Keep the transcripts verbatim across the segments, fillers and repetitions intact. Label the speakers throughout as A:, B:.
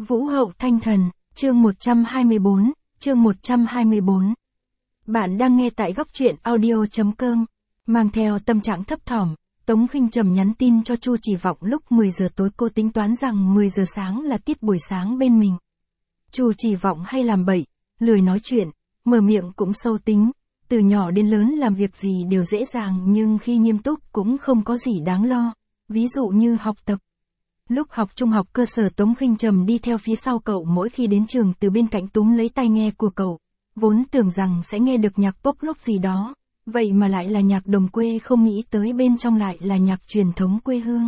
A: Vũ hậu thanh thần, chương một trăm hai mươi bốn, chương một trăm hai mươi bốn. Bạn đang nghe tại góc truyện audio chấm com. Mang theo tâm trạng thấp thỏm, Tống Khinh Trầm nhắn tin cho Chu Chỉ Vọng lúc mười giờ tối, cô tính toán rằng mười giờ sáng là tiết buổi sáng bên mình. Chu Chỉ Vọng hay làm bậy, lười nói chuyện, mở miệng cũng sâu tính, từ nhỏ đến lớn làm việc gì đều dễ dàng nhưng khi nghiêm túc cũng không có gì đáng lo, ví dụ như học tập. Lúc học trung học cơ sở, Tống Khinh Trầm đi theo phía sau cậu, mỗi khi đến trường từ bên cạnh túm lấy tai nghe của cậu, vốn tưởng rằng sẽ nghe được nhạc pop rock gì đó, vậy mà lại là nhạc đồng quê, không nghĩ tới bên trong lại là nhạc truyền thống quê hương.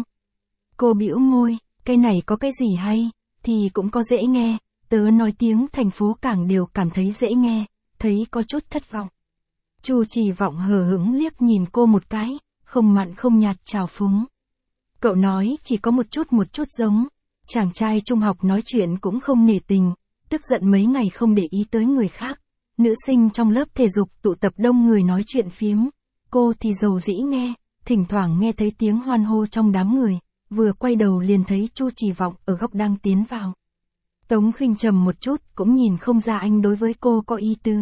A: Cô bĩu môi, cái này có cái gì hay, thì cũng có dễ nghe, tớ nói tiếng thành phố cảng đều cảm thấy dễ nghe, thấy có chút thất vọng. Chu Chỉ Vọng hờ hững liếc nhìn cô một cái, không mặn không nhạt trào phúng. Cậu nói chỉ có một chút một chút giống, chàng trai trung học nói chuyện cũng không nể tình, tức giận mấy ngày không để ý tới người khác. Nữ sinh trong lớp thể dục tụ tập đông người nói chuyện phiếm, cô thì dầu dĩ nghe, thỉnh thoảng nghe thấy tiếng hoan hô trong đám người, vừa quay đầu liền thấy Chu Chỉ Vọng ở góc đang tiến vào. Tống Khinh Trầm một chút cũng nhìn không ra anh đối với cô có ý tứ.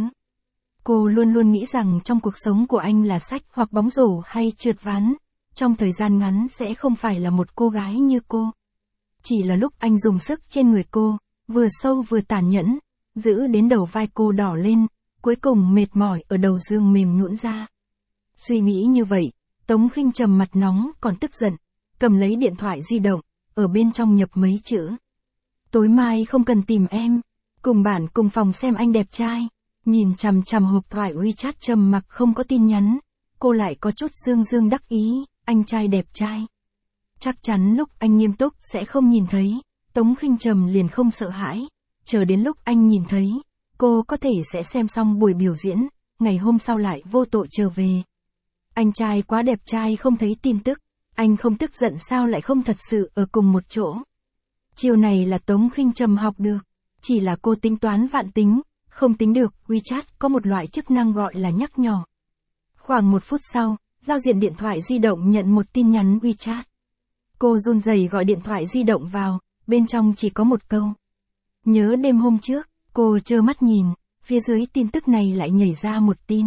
A: Cô luôn luôn nghĩ rằng trong cuộc sống của anh là sách hoặc bóng rổ hay trượt ván, trong thời gian ngắn sẽ không phải là một cô gái như cô. Chỉ là lúc anh dùng sức trên người cô, vừa sâu vừa tàn nhẫn, giữ đến đầu vai cô đỏ lên, cuối cùng mệt mỏi ở đầu giường mềm nhũn ra. Suy nghĩ như vậy, Tống Khinh Trầm mặt nóng còn tức giận, cầm lấy điện thoại di động, ở bên trong nhập mấy chữ. Tối mai không cần tìm em, cùng bạn cùng phòng xem anh đẹp trai. Nhìn chằm chằm hộp thoại WeChat trầm mặc không có tin nhắn, cô lại có chút dương dương đắc ý, anh trai đẹp trai. Chắc chắn lúc anh nghiêm túc sẽ không nhìn thấy, Tống Khinh Trầm liền không sợ hãi, chờ đến lúc anh nhìn thấy, cô có thể sẽ xem xong buổi biểu diễn, ngày hôm sau lại vô tội trở về. Anh trai quá đẹp trai không thấy tin tức, anh không tức giận sao lại không thật sự ở cùng một chỗ. Chiều này là Tống Khinh Trầm học được, chỉ là cô tính toán vạn tính, không tính được. WeChat có một loại chức năng gọi là nhắc nhở. Khoảng một phút sau, giao diện điện thoại di động nhận một tin nhắn WeChat. Cô run rẩy gọi điện thoại di động vào, bên trong chỉ có một câu. Nhớ đêm hôm trước, cô trơ mắt nhìn, phía dưới tin tức này lại nhảy ra một tin.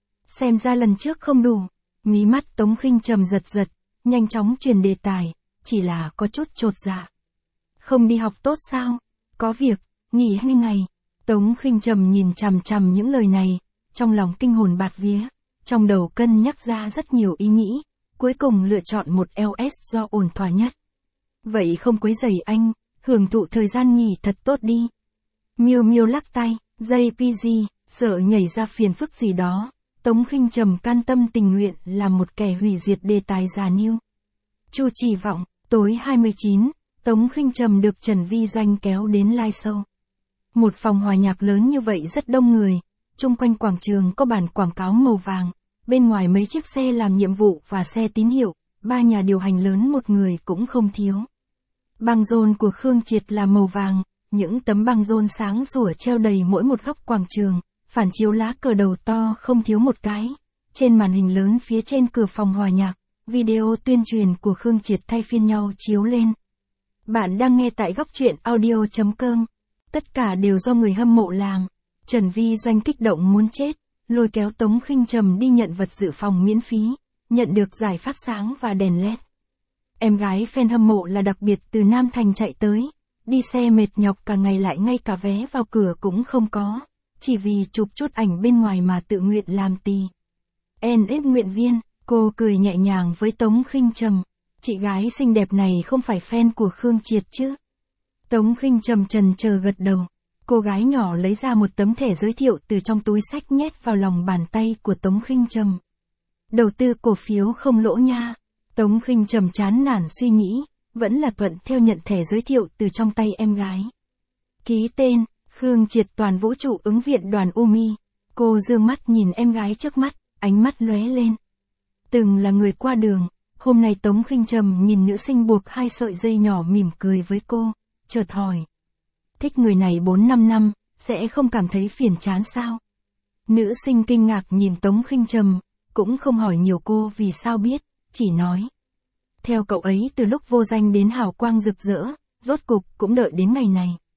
A: Xem ra lần trước không đủ, mí mắt Tống Khinh Trầm giật giật, nhanh chóng truyền đề tài, chỉ là có chút chột dạ. Không đi học tốt sao? Có việc, nghỉ hai ngày. Tống Khinh Trầm nhìn chằm chằm những lời này, trong lòng kinh hồn bạt vía, trong đầu cân nhắc ra rất nhiều ý nghĩ, cuối cùng lựa chọn một eo ét do ổn thỏa nhất. Vậy không quấy rầy anh, hưởng thụ thời gian nghỉ thật tốt đi. Miêu Miêu lắc tay, jay pê giê, sợ nhảy ra phiền phức gì đó, Tống Khinh Trầm can tâm tình nguyện làm một kẻ hủy diệt đề tài già niu. Chu Chỉ Vọng, tối hai mươi chín, Tống Khinh Trầm được Trần Vi Doanh kéo đến live show. Một phòng hòa nhạc lớn như vậy rất đông người, chung quanh quảng trường có bản quảng cáo màu vàng, bên ngoài mấy chiếc xe làm nhiệm vụ và xe tín hiệu, ba nhà điều hành lớn một người cũng không thiếu. Băng rôn của Khương Triệt là màu vàng, những tấm băng rôn sáng sủa treo đầy mỗi một góc quảng trường, phản chiếu lá cờ đầu to không thiếu một cái. Trên màn hình lớn phía trên cửa phòng hòa nhạc, video tuyên truyền của Khương Triệt thay phiên nhau chiếu lên. Bạn đang nghe tại góc truyện audio chấm com. Tất cả đều do người hâm mộ làm. Trần Vi Doanh kích động muốn chết, lôi kéo Tống Khinh Trầm đi nhận vật dự phòng miễn phí, nhận được giải phát sáng và đèn led. Em gái fan hâm mộ là đặc biệt từ Nam Thành chạy tới, đi xe mệt nhọc cả ngày lại ngay cả vé vào cửa cũng không có, chỉ vì chụp chút ảnh bên ngoài mà tự nguyện làm tì. en ét nguyện viên, cô cười nhẹ nhàng với Tống Khinh Trầm, chị gái xinh đẹp này không phải fan của Khương Triệt chứ? Tống Khinh Trầm trần chờ gật đầu, cô gái nhỏ lấy ra một tấm thẻ giới thiệu từ trong túi xách nhét vào lòng bàn tay của Tống Khinh Trầm. Đầu tư cổ phiếu không lỗ nha. Tống Khinh Trầm chán nản suy nghĩ, vẫn là thuận theo nhận thẻ giới thiệu từ trong tay em gái. Ký tên, Khương Triệt toàn vũ trụ ứng viện đoàn Umi. Cô dương mắt nhìn em gái trước mắt, ánh mắt lóe lên. Từng là người qua đường, hôm nay Tống Khinh Trầm nhìn nữ sinh buộc hai sợi dây nhỏ mỉm cười với cô, chợt hỏi. Thích người này bốn năm năm, sẽ không cảm thấy phiền chán sao? Nữ sinh kinh ngạc nhìn Tống Khinh Trầm, cũng không hỏi nhiều cô vì sao biết, chỉ nói. Theo cậu ấy từ lúc vô danh đến hào quang rực rỡ, rốt cục cũng đợi đến ngày này.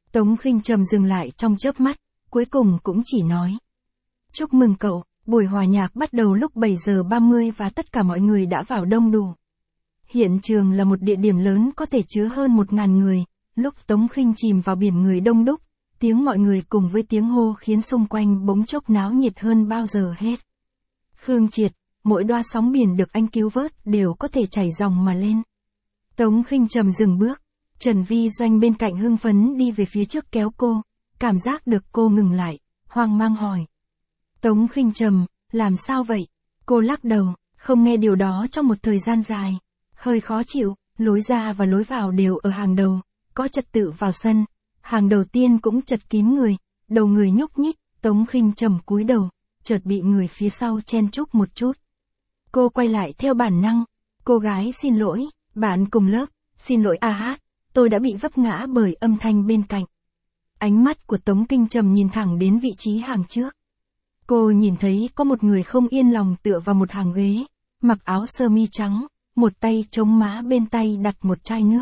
A: Tống Khinh Trầm dừng lại trong chớp mắt, cuối cùng cũng chỉ nói. Chúc mừng cậu, buổi hòa nhạc bắt đầu lúc bảy giờ ba mươi và tất cả mọi người đã vào đông đủ. Hiện trường là một địa điểm lớn có thể chứa hơn một ngàn người, lúc Tống Khinh chìm vào biển người đông đúc, tiếng mọi người cùng với tiếng hô khiến xung quanh bỗng chốc náo nhiệt hơn bao giờ hết. Khương Triệt, mỗi đoá sóng biển được anh cứu vớt đều có thể chảy dòng mà lên. Tống Khinh Trầm dừng bước, Trần Vi Doanh bên cạnh hưng phấn đi về phía trước kéo cô, cảm giác được cô ngừng lại, hoang mang hỏi. Tống Khinh Trầm, làm sao vậy? Cô lắc đầu, không nghe điều đó trong một thời gian dài. Hơi khó chịu, lối ra và lối vào đều ở hàng đầu, có trật tự vào sân. Hàng đầu tiên cũng chật kín người, đầu người nhúc nhích, Tống Khinh Trầm cúi đầu, chợt bị người phía sau chen chúc một chút. Cô quay lại theo bản năng. Cô gái xin lỗi, bạn cùng lớp, xin lỗi a hát, tôi đã bị vấp ngã bởi âm thanh bên cạnh. Ánh mắt của Tống Khinh Trầm nhìn thẳng đến vị trí hàng trước. Cô nhìn thấy có một người không yên lòng tựa vào một hàng ghế, mặc áo sơ mi trắng, một tay chống má bên tay đặt một chai nước.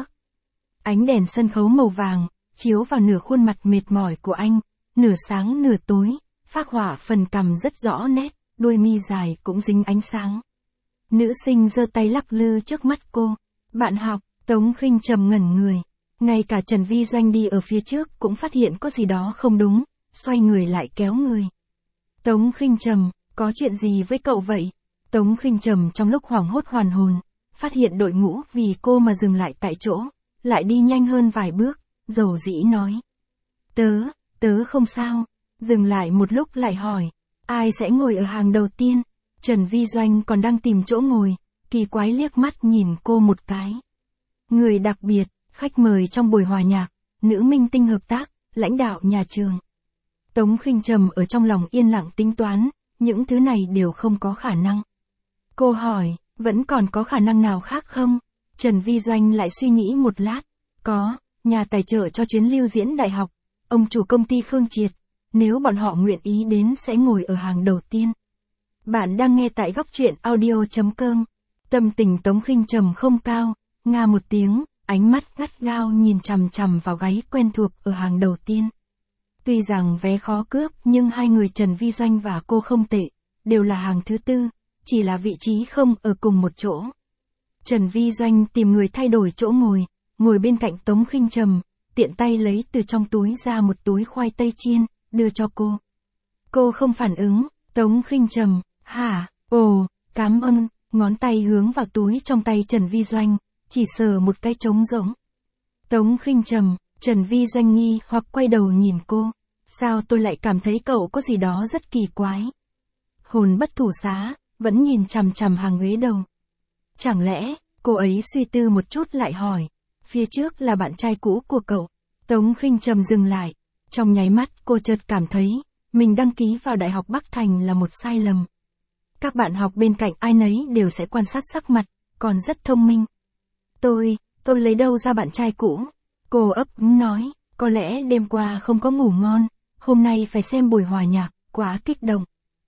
A: Ánh đèn sân khấu màu vàng, chiếu vào nửa khuôn mặt mệt mỏi của anh, nửa sáng nửa tối, phác họa phần cằm rất rõ nét, đuôi mi dài cũng dính ánh sáng. Nữ sinh giơ tay lắc lư trước mắt cô. Bạn học, Tống Khinh Trầm ngẩn người. Ngay cả Trần Vi Doanh đi ở phía trước cũng phát hiện có gì đó không đúng, xoay người lại kéo người. Tống Khinh Trầm, có chuyện gì với cậu vậy? Tống Khinh Trầm trong lúc hoảng hốt hoàn hồn, phát hiện đội ngũ vì cô mà dừng lại tại chỗ, lại đi nhanh hơn vài bước, dầu dĩ nói. Tớ, tớ không sao. Dừng lại một lúc lại hỏi, ai sẽ ngồi ở hàng đầu tiên? Trần Vi Doanh còn đang tìm chỗ ngồi, kỳ quái liếc mắt nhìn cô một cái. Người đặc biệt, khách mời trong buổi hòa nhạc, nữ minh tinh hợp tác, lãnh đạo nhà trường. Tống Khinh Trầm ở trong lòng yên lặng tính toán, những thứ này đều không có khả năng. Cô hỏi, vẫn còn có khả năng nào khác không? Trần Vi Doanh lại suy nghĩ một lát. Có, nhà tài trợ cho chuyến lưu diễn đại học, ông chủ công ty Khương Triệt, nếu bọn họ nguyện ý đến sẽ ngồi ở hàng đầu tiên. Bạn đang nghe tại góc truyện audio chấm com. Tâm tình Tống Khinh Trầm không cao, nga một tiếng, ánh mắt gắt gao nhìn chằm chằm vào gáy quen thuộc ở hàng đầu tiên. Tuy rằng vé khó cướp nhưng hai người Trần Vi Doanh và cô không tệ, đều là hàng thứ tư, chỉ là vị trí không ở cùng một chỗ. Trần Vi Doanh tìm người thay đổi chỗ ngồi, ngồi bên cạnh Tống Khinh Trầm, tiện tay lấy từ trong túi ra một túi khoai tây chiên, đưa cho cô. Cô không phản ứng, Tống Khinh Trầm, hả, ồ, cám ơn, ngón tay hướng vào túi trong tay Trần Vi Doanh, chỉ sờ một cái trống rỗng. Tống Khinh Trầm, Trần Vi Doanh nghi hoặc quay đầu nhìn cô, sao tôi lại cảm thấy cậu có gì đó rất kỳ quái. Hồn bất thủ xá, vẫn nhìn chằm chằm hàng ghế đầu. Chẳng lẽ, cô ấy suy tư một chút lại hỏi, phía trước là bạn trai cũ của cậu. Tống Khinh Trầm dừng lại, trong nháy mắt cô chợt cảm thấy, mình đăng ký vào Đại học Bắc Thành là một sai lầm. Các bạn học bên cạnh ai nấy đều sẽ quan sát sắc mặt, còn rất thông minh. Tôi, tôi lấy đâu ra bạn trai cũ? Cô ấp úng nói, có lẽ đêm qua không có ngủ ngon, hôm nay phải xem buổi hòa nhạc, quá kích động.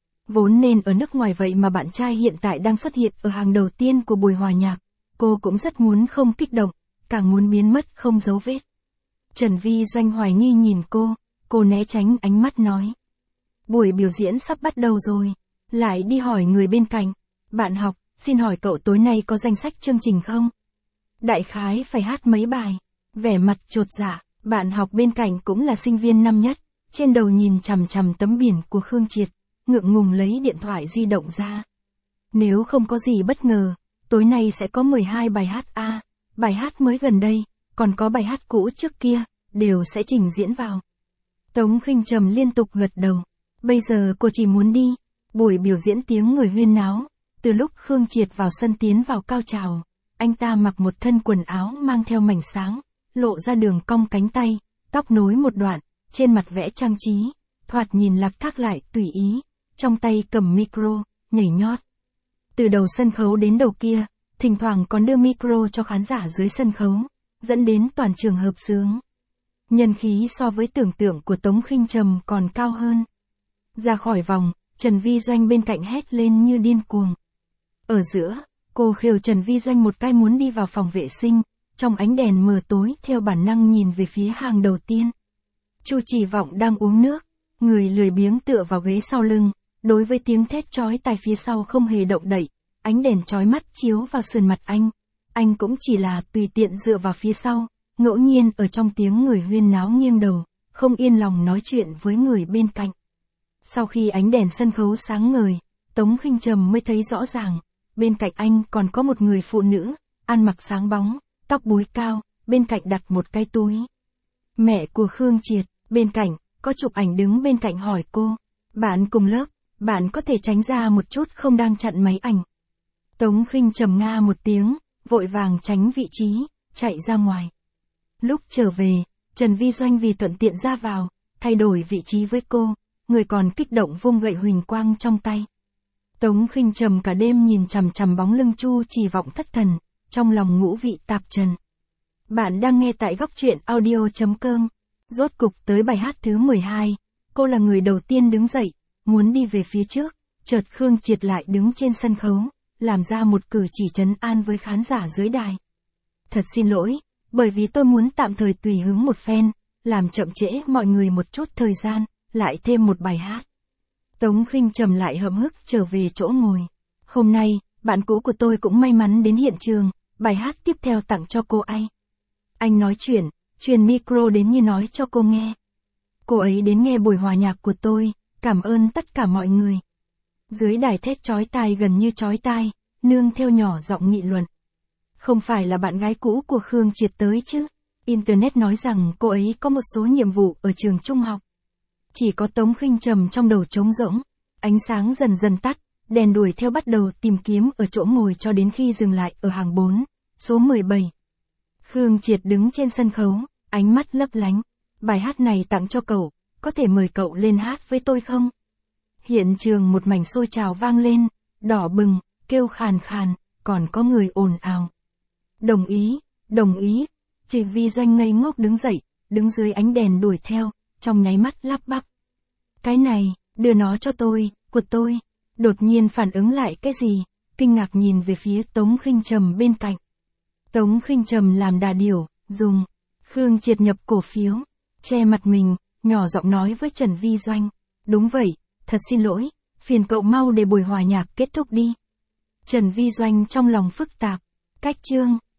A: Vốn nên ở nước ngoài vậy mà bạn trai hiện tại đang xuất hiện ở hàng đầu tiên của buổi hòa nhạc, cô cũng rất muốn không kích động, càng muốn biến mất không dấu vết. Trần Vi Doanh hoài nghi nhìn cô, cô né tránh ánh mắt nói. Buổi biểu diễn sắp bắt đầu rồi, lại đi hỏi người bên cạnh, bạn học, xin hỏi cậu tối nay có danh sách chương trình không? Đại khái phải hát mấy bài, vẻ mặt chột dạ, bạn học bên cạnh cũng là sinh viên năm nhất, trên đầu nhìn chằm chằm tấm biển của Khương Triệt, ngượng ngùng lấy điện thoại di động ra. Nếu không có gì bất ngờ, tối nay sẽ có mười hai bài hát A, bài hát mới gần đây, còn có bài hát cũ trước kia, đều sẽ trình diễn vào. Tống Khinh Trầm liên tục gật đầu, bây giờ cô chỉ muốn đi. Buổi biểu diễn tiếng người huyên náo, từ lúc Khương Triệt vào sân tiến vào cao trào, anh ta mặc một thân quần áo mang theo mảnh sáng, lộ ra đường cong cánh tay, tóc nối một đoạn, trên mặt vẽ trang trí, thoạt nhìn lạc thác lại tùy ý, trong tay cầm micro, nhảy nhót. Từ đầu sân khấu đến đầu kia, thỉnh thoảng còn đưa micro cho khán giả dưới sân khấu, dẫn đến toàn trường hợp xướng. Nhân khí so với tưởng tượng của Tống Khinh Trầm còn cao hơn. Ra khỏi vòng, Trần Vi Doanh bên cạnh hét lên như điên cuồng. Ở giữa, cô khều Trần Vi Doanh một cái muốn đi vào phòng vệ sinh, trong ánh đèn mờ tối theo bản năng nhìn về phía hàng đầu tiên. Chu Chỉ Vọng đang uống nước, người lười biếng tựa vào ghế sau lưng, đối với tiếng thét chói tai phía sau không hề động đậy, ánh đèn chói mắt chiếu vào sườn mặt anh. Anh cũng chỉ là tùy tiện dựa vào phía sau, ngẫu nhiên ở trong tiếng người huyên náo nghiêng đầu, không yên lòng nói chuyện với người bên cạnh. Sau khi ánh đèn sân khấu sáng ngời, Tống Khinh Trầm mới thấy rõ ràng, bên cạnh anh còn có một người phụ nữ, ăn mặc sáng bóng, tóc búi cao, bên cạnh đặt một cái túi. Mẹ của Khương Triệt, bên cạnh, có chụp ảnh đứng bên cạnh hỏi cô, bạn cùng lớp, bạn có thể tránh ra một chút không đang chặn máy ảnh. Tống Khinh Trầm nga một tiếng, vội vàng tránh vị trí, chạy ra ngoài. Lúc trở về, Trần Vi Doanh vì thuận tiện ra vào, thay đổi vị trí với cô, người còn kích động vung gậy huỳnh quang trong tay. Tống Khinh Trầm cả đêm nhìn chằm chằm bóng lưng Chu Chỉ Vọng thất thần, trong lòng ngũ vị tạp trần. Bạn đang nghe tại góc truyện audio chấm com. Rốt cục tới bài hát thứ mười hai, cô là người đầu tiên đứng dậy, muốn đi về phía trước, chợt Khương Triệt lại đứng trên sân khấu, làm ra một cử chỉ trấn an với khán giả dưới đài. Thật xin lỗi, bởi vì tôi muốn tạm thời tùy hứng một phen, làm chậm trễ mọi người một chút thời gian, lại thêm một bài hát. Tống Khinh Trầm lại hậm hực trở về chỗ ngồi. Hôm nay, bạn cũ của tôi cũng may mắn đến hiện trường, bài hát tiếp theo tặng cho cô ấy. Anh nói chuyện, truyền micro đến như nói cho cô nghe. Cô ấy đến nghe buổi hòa nhạc của tôi, cảm ơn tất cả mọi người. Dưới đài thét chói tai gần như chói tai, nương theo nhỏ giọng nghị luận. Không phải là bạn gái cũ của Khương Triệt tới chứ? Internet nói rằng cô ấy có một số nhiệm vụ ở trường trung học. Chỉ có Tống Khinh Trầm trong đầu trống rỗng, ánh sáng dần dần tắt, đèn đuổi theo bắt đầu tìm kiếm ở chỗ ngồi cho đến khi dừng lại ở hàng bốn, số mười bảy. Khương Triệt đứng trên sân khấu, ánh mắt lấp lánh. Bài hát này tặng cho cậu, có thể mời cậu lên hát với tôi không? Hiện trường một mảnh sôi trào vang lên, đỏ bừng, kêu khàn khàn, còn có người ồn ào. Đồng ý, đồng ý. Chị Vi Doanh ngây ngốc đứng dậy, đứng dưới ánh đèn đuổi theo, trong nháy mắt lắp bắp. Cái này, đưa nó cho tôi, của tôi. Đột nhiên phản ứng lại cái gì, kinh ngạc nhìn về phía Tống Khinh Trầm bên cạnh. Tống Khinh Trầm làm đà điểu, dùng Khương Triệt nhập cổ phiếu, che mặt mình, nhỏ giọng nói với Trần Vi Doanh. Đúng vậy, thật xin lỗi, phiền cậu mau để buổi hòa nhạc kết thúc đi. Trần Vi Doanh trong lòng phức tạp, cách chương.